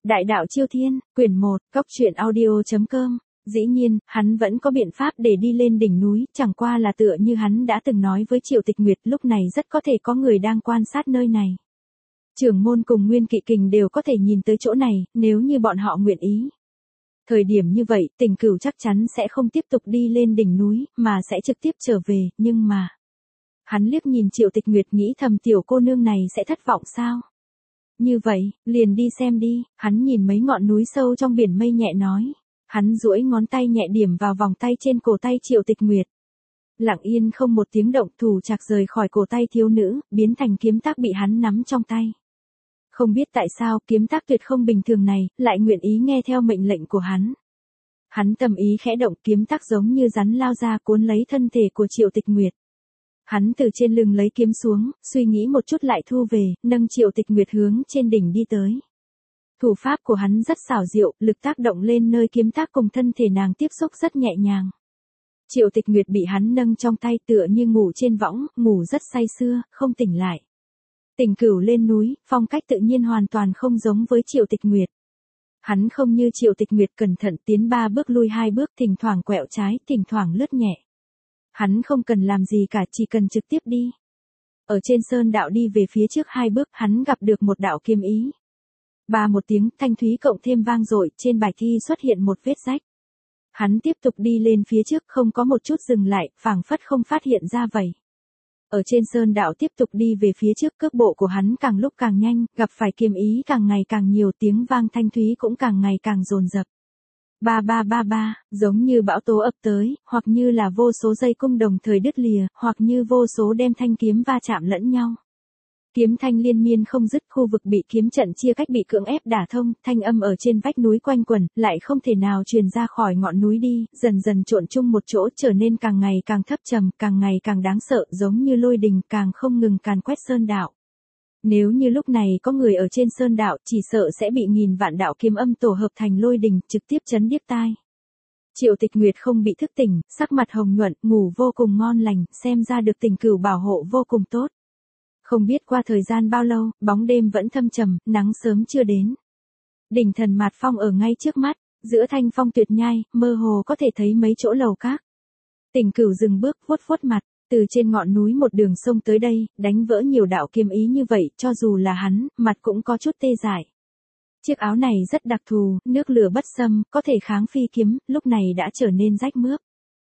Đại đạo Chiêu Thiên, quyển 1, cóc truyện audio.com. Dĩ nhiên, hắn vẫn có biện pháp để đi lên đỉnh núi, chẳng qua là tựa như hắn đã từng nói với Triệu Tịch Nguyệt, lúc này rất có thể có người đang quan sát nơi này. Trưởng môn cùng Nguyên Kỵ Kình đều có thể nhìn tới chỗ này, nếu như bọn họ nguyện ý. Thời điểm như vậy, Tình Cửu chắc chắn sẽ không tiếp tục đi lên đỉnh núi, mà sẽ trực tiếp trở về, nhưng mà... Hắn liếc nhìn Triệu Tịch Nguyệt nghĩ thầm tiểu cô nương này sẽ thất vọng sao? Như vậy, liền đi xem đi, hắn nhìn mấy ngọn núi sâu trong biển mây nhẹ nói. Hắn duỗi ngón tay nhẹ điểm vào vòng tay trên cổ tay Triệu Tịch Nguyệt. Lặng yên không một tiếng động, thủ trạc rời khỏi cổ tay thiếu nữ, biến thành kiếm tác bị hắn nắm trong tay. Không biết tại sao kiếm tác tuyệt không bình thường này, lại nguyện ý nghe theo mệnh lệnh của hắn. Hắn tâm ý khẽ động, kiếm tác giống như rắn lao ra cuốn lấy thân thể của Triệu Tịch Nguyệt. Hắn từ trên lưng lấy kiếm xuống, suy nghĩ một chút lại thu về, nâng Triệu Tịch Nguyệt hướng trên đỉnh đi tới. Thủ pháp của hắn rất xảo diệu, lực tác động lên nơi kiếm tác cùng thân thể nàng tiếp xúc rất nhẹ nhàng. Triệu Tịch Nguyệt bị hắn nâng trong tay tựa như ngủ trên võng, ngủ rất say sưa, không tỉnh lại. Tình Cửu lên núi, phong cách tự nhiên hoàn toàn không giống với Triệu Tịch Nguyệt. Hắn không như Triệu Tịch Nguyệt cẩn thận tiến 3 bước lui 2 bước, thỉnh thoảng quẹo trái, thỉnh thoảng lướt nhẹ. Hắn không cần làm gì cả, chỉ cần trực tiếp đi. Ở trên sơn đạo đi về phía trước 2 bước, hắn gặp được một đạo kiếm ý. Ba một tiếng, thanh thúy cộng thêm vang dội, trên bài thi xuất hiện một vết rách. Hắn tiếp tục đi lên phía trước, không có một chút dừng lại, phảng phất không phát hiện ra vậy. Ở trên sơn đạo tiếp tục đi về phía trước, cước bộ của hắn càng lúc càng nhanh, gặp phải kiếm ý càng ngày càng nhiều, tiếng vang thanh thúy cũng càng ngày càng dồn dập. Ba ba ba ba, giống như bão tố ập tới, hoặc như là vô số dây cung đồng thời đứt lìa, hoặc như vô số đem thanh kiếm va chạm lẫn nhau. Kiếm thanh liên miên không dứt, khu vực bị kiếm trận chia cách bị cưỡng ép đả thông, thanh âm ở trên vách núi quanh quẩn, lại không thể nào truyền ra khỏi ngọn núi đi, dần dần trộn chung một chỗ, trở nên càng ngày càng thấp trầm, càng ngày càng đáng sợ, giống như lôi đình, càng không ngừng càn quét sơn đạo. Nếu như lúc này có người ở trên sơn đạo, chỉ sợ sẽ bị nghìn vạn đạo kiếm âm tổ hợp thành lôi đình, trực tiếp chấn điếc tai. Triệu Tịch Nguyệt không bị thức tỉnh, sắc mặt hồng nhuận, ngủ vô cùng ngon lành, xem ra được Tình Cửu bảo hộ vô cùng tốt. Không biết qua thời gian bao lâu, bóng đêm vẫn thâm trầm, nắng sớm chưa đến. Đỉnh Thần Mạt Phong ở ngay trước mắt, giữa thanh phong tuyệt nhai, mơ hồ có thể thấy mấy chỗ lầu các. Tình Cửu dừng bước, vuốt vuốt mặt, từ trên ngọn núi một đường sông tới đây, đánh vỡ nhiều đạo kiếm ý như vậy, cho dù là hắn, mặt cũng có chút tê dại. Chiếc áo này rất đặc thù, nước lửa bất xâm, có thể kháng phi kiếm, lúc này đã trở nên rách mướp.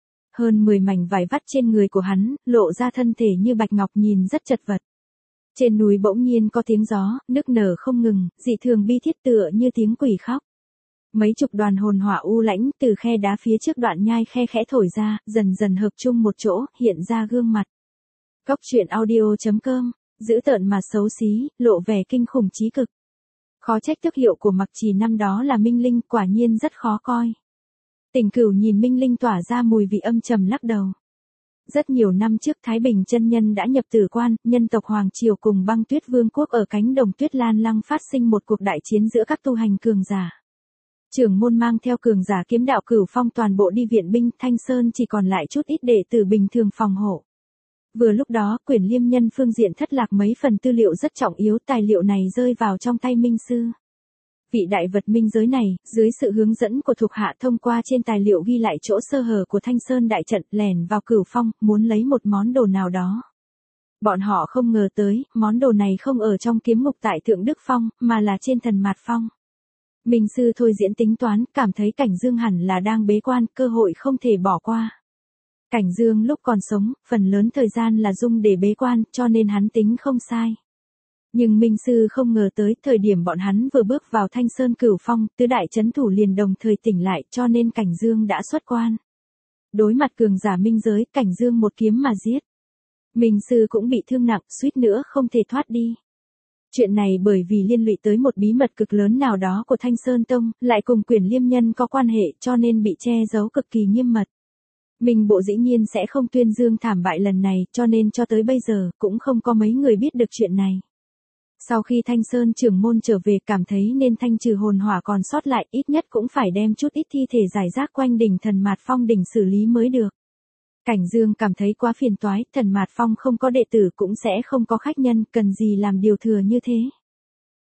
Hơn 10 mảnh vải vắt trên người của hắn, lộ ra thân thể như bạch ngọc nhìn rất chật vật. Trên núi bỗng nhiên có tiếng gió, nức nở không ngừng, dị thường bi thiết tựa như tiếng quỷ khóc. Mấy chục đoàn hồn hỏa u lãnh từ khe đá phía trước đoạn nhai khe khẽ thổi ra, dần dần hợp chung một chỗ, hiện ra gương mặt. cóc truyện audio.com, dữ tợn mà xấu xí, lộ vẻ kinh khủng chí cực. Khó trách tước hiệu của Mặc Trì năm đó là Minh Linh, quả nhiên rất khó coi. Tình Cửu nhìn Minh Linh tỏa ra mùi vị âm trầm lắc đầu. Rất nhiều năm trước Thái Bình chân nhân đã nhập Tử Quan, nhân tộc Hoàng Triều cùng Băng Tuyết Vương quốc ở cánh đồng Tuyết Lan Lăng phát sinh một cuộc đại chiến giữa các tu hành cường giả. Trưởng môn mang theo cường giả kiếm đạo Cửu Phong toàn bộ đi viện binh, Thanh Sơn chỉ còn lại chút ít đệ tử bình thường phòng hộ. Vừa lúc đó, Quyển Liêm Nhân phương diện thất lạc mấy phần tư liệu rất trọng yếu, tài liệu này rơi vào trong tay Minh Sư. Vị đại vật minh giới này, dưới sự hướng dẫn của thuộc hạ thông qua trên tài liệu ghi lại chỗ sơ hở của Thanh Sơn đại trận, lẻn vào Cửu Phong, muốn lấy một món đồ nào đó. Bọn họ không ngờ tới, món đồ này không ở trong kiếm ngục tại Thượng Đức Phong, mà là trên Thần Mạt Phong. Minh Sư thôi diễn tính toán, cảm thấy Cảnh Dương hẳn là đang bế quan, cơ hội không thể bỏ qua. Cảnh Dương lúc còn sống, phần lớn thời gian là dùng để bế quan, cho nên hắn tính không sai. Nhưng Minh Sư không ngờ tới, thời điểm bọn hắn vừa bước vào Thanh Sơn Cửu Phong, tứ đại chấn thủ liền đồng thời tỉnh lại, cho nên Cảnh Dương đã xuất quan. Đối mặt cường giả minh giới, Cảnh Dương một kiếm mà giết. Minh Sư cũng bị thương nặng, suýt nữa không thể thoát đi. Chuyện này bởi vì liên lụy tới một bí mật cực lớn nào đó của Thanh Sơn Tông, lại cùng Quyển Liêm Nhân có quan hệ, cho nên bị che giấu cực kỳ nghiêm mật. Minh bộ dĩ nhiên sẽ không tuyên dương thảm bại lần này, cho nên cho tới bây giờ, cũng không có mấy người biết được chuyện này. Sau khi Thanh Sơn trưởng môn trở về, cảm thấy nên thanh trừ hồn hỏa còn sót lại, ít nhất cũng phải đem chút ít thi thể rải rác quanh đỉnh Thần Mạt Phong đỉnh xử lý mới được. Cảnh Dương cảm thấy quá phiền toái, Thần Mạt Phong không có đệ tử cũng sẽ không có khách nhân, cần gì làm điều thừa như thế.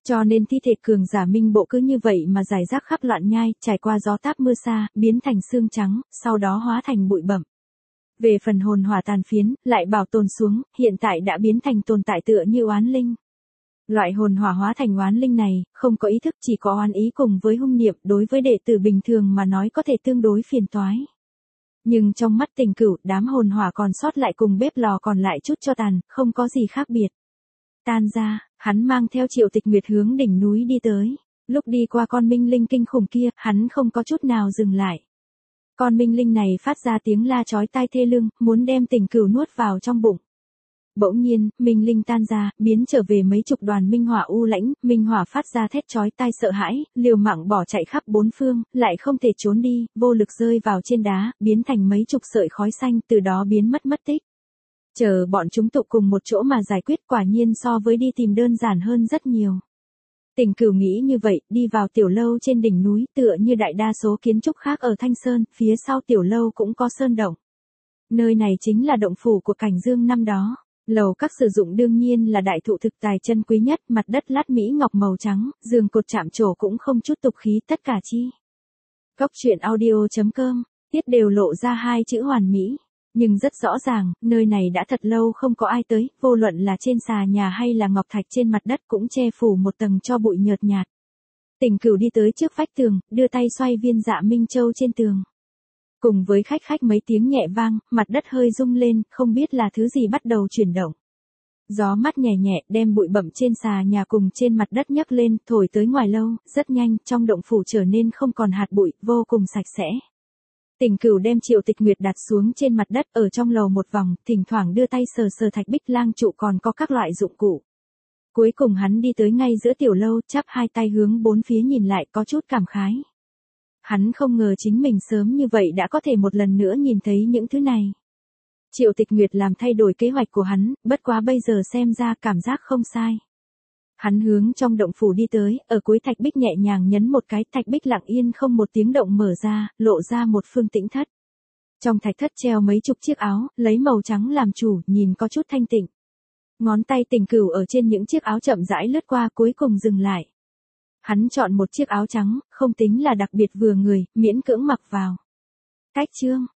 Cho nên thi thể cường giả minh bộ cứ như vậy mà rải rác khắp loạn nhai, trải qua gió táp mưa xa, biến thành xương trắng, sau đó hóa thành bụi bặm. Về phần hồn hỏa tàn phiến, lại bảo tồn xuống, hiện tại đã biến thành tồn tại tựa như oán linh. Loại hồn hỏa hóa thành oán linh này, không có ý thức, chỉ có oán ý cùng với hung niệm, đối với đệ tử bình thường mà nói có thể tương đối phiền toái. Nhưng trong mắt Tình Cửu, đám hồn hỏa còn sót lại cùng bếp lò còn lại chút cho tàn, không có gì khác biệt. Tan ra, hắn mang theo Triệu Tịch Nguyệt hướng đỉnh núi đi tới. Lúc đi qua con minh linh kinh khủng kia, hắn không có chút nào dừng lại. Con minh linh này phát ra tiếng la chói tai thê lương, muốn đem Tình Cửu nuốt vào trong bụng. Bỗng nhiên, minh linh tan ra, biến trở về mấy chục đoàn minh hỏa u lãnh, minh hỏa phát ra thét chói tai sợ hãi, liều mạng bỏ chạy khắp bốn phương, lại không thể trốn đi, vô lực rơi vào trên đá, biến thành mấy chục sợi khói xanh, từ đó biến mất tích. Chờ bọn chúng tụ cùng một chỗ mà giải quyết, quả nhiên so với đi tìm đơn giản hơn rất nhiều. Tình Cửu nghĩ như vậy, đi vào tiểu lâu trên đỉnh núi, tựa như đại đa số kiến trúc khác ở Thanh Sơn, phía sau tiểu lâu cũng có sơn động. Nơi này chính là động phủ của Cảnh Dương năm đó. Lầu các sử dụng đương nhiên là đại thụ thực tài chân quý nhất, mặt đất lát mỹ ngọc màu trắng, giường cột chạm trổ cũng không chút tục khí, tất cả chi. Góc truyện audio.com, tiết đều lộ ra hai chữ hoàn mỹ. Nhưng rất rõ ràng, nơi này đã thật lâu không có ai tới, vô luận là trên xà nhà hay là ngọc thạch trên mặt đất cũng che phủ một tầng tro bụi nhợt nhạt. Tình Cửu đi tới trước vách tường, đưa tay xoay viên dạ minh châu trên tường. Cùng với khách mấy tiếng nhẹ vang, mặt đất hơi rung lên, không biết là thứ gì bắt đầu chuyển động. Gió mát nhẹ nhẹ đem bụi bặm trên xà nhà cùng trên mặt đất nhấc lên, thổi tới ngoài lâu, rất nhanh, trong động phủ trở nên không còn hạt bụi, vô cùng sạch sẽ. Tình Cửu đem Triệu Tịch Nguyệt đặt xuống trên mặt đất ở trong lầu một vòng, thỉnh thoảng đưa tay sờ thạch bích lang trụ còn có các loại dụng cụ. Cuối cùng hắn đi tới ngay giữa tiểu lâu, chắp hai tay hướng bốn phía nhìn lại, có chút cảm khái. Hắn không ngờ chính mình sớm như vậy đã có thể một lần nữa nhìn thấy những thứ này. Triệu Tịch Nguyệt làm thay đổi kế hoạch của hắn, bất quá bây giờ xem ra cảm giác không sai. Hắn hướng trong động phủ đi tới, ở cuối thạch bích nhẹ nhàng nhấn một cái, thạch bích lặng yên không một tiếng động mở ra, lộ ra một phương tĩnh thất. Trong thạch thất treo mấy chục chiếc áo, lấy màu trắng làm chủ, nhìn có chút thanh tịnh. Ngón tay Tình Cửu ở trên những chiếc áo chậm rãi lướt qua, cuối cùng dừng lại. Hắn chọn một chiếc áo trắng, không tính là đặc biệt vừa người, miễn cưỡng mặc vào. Cách chương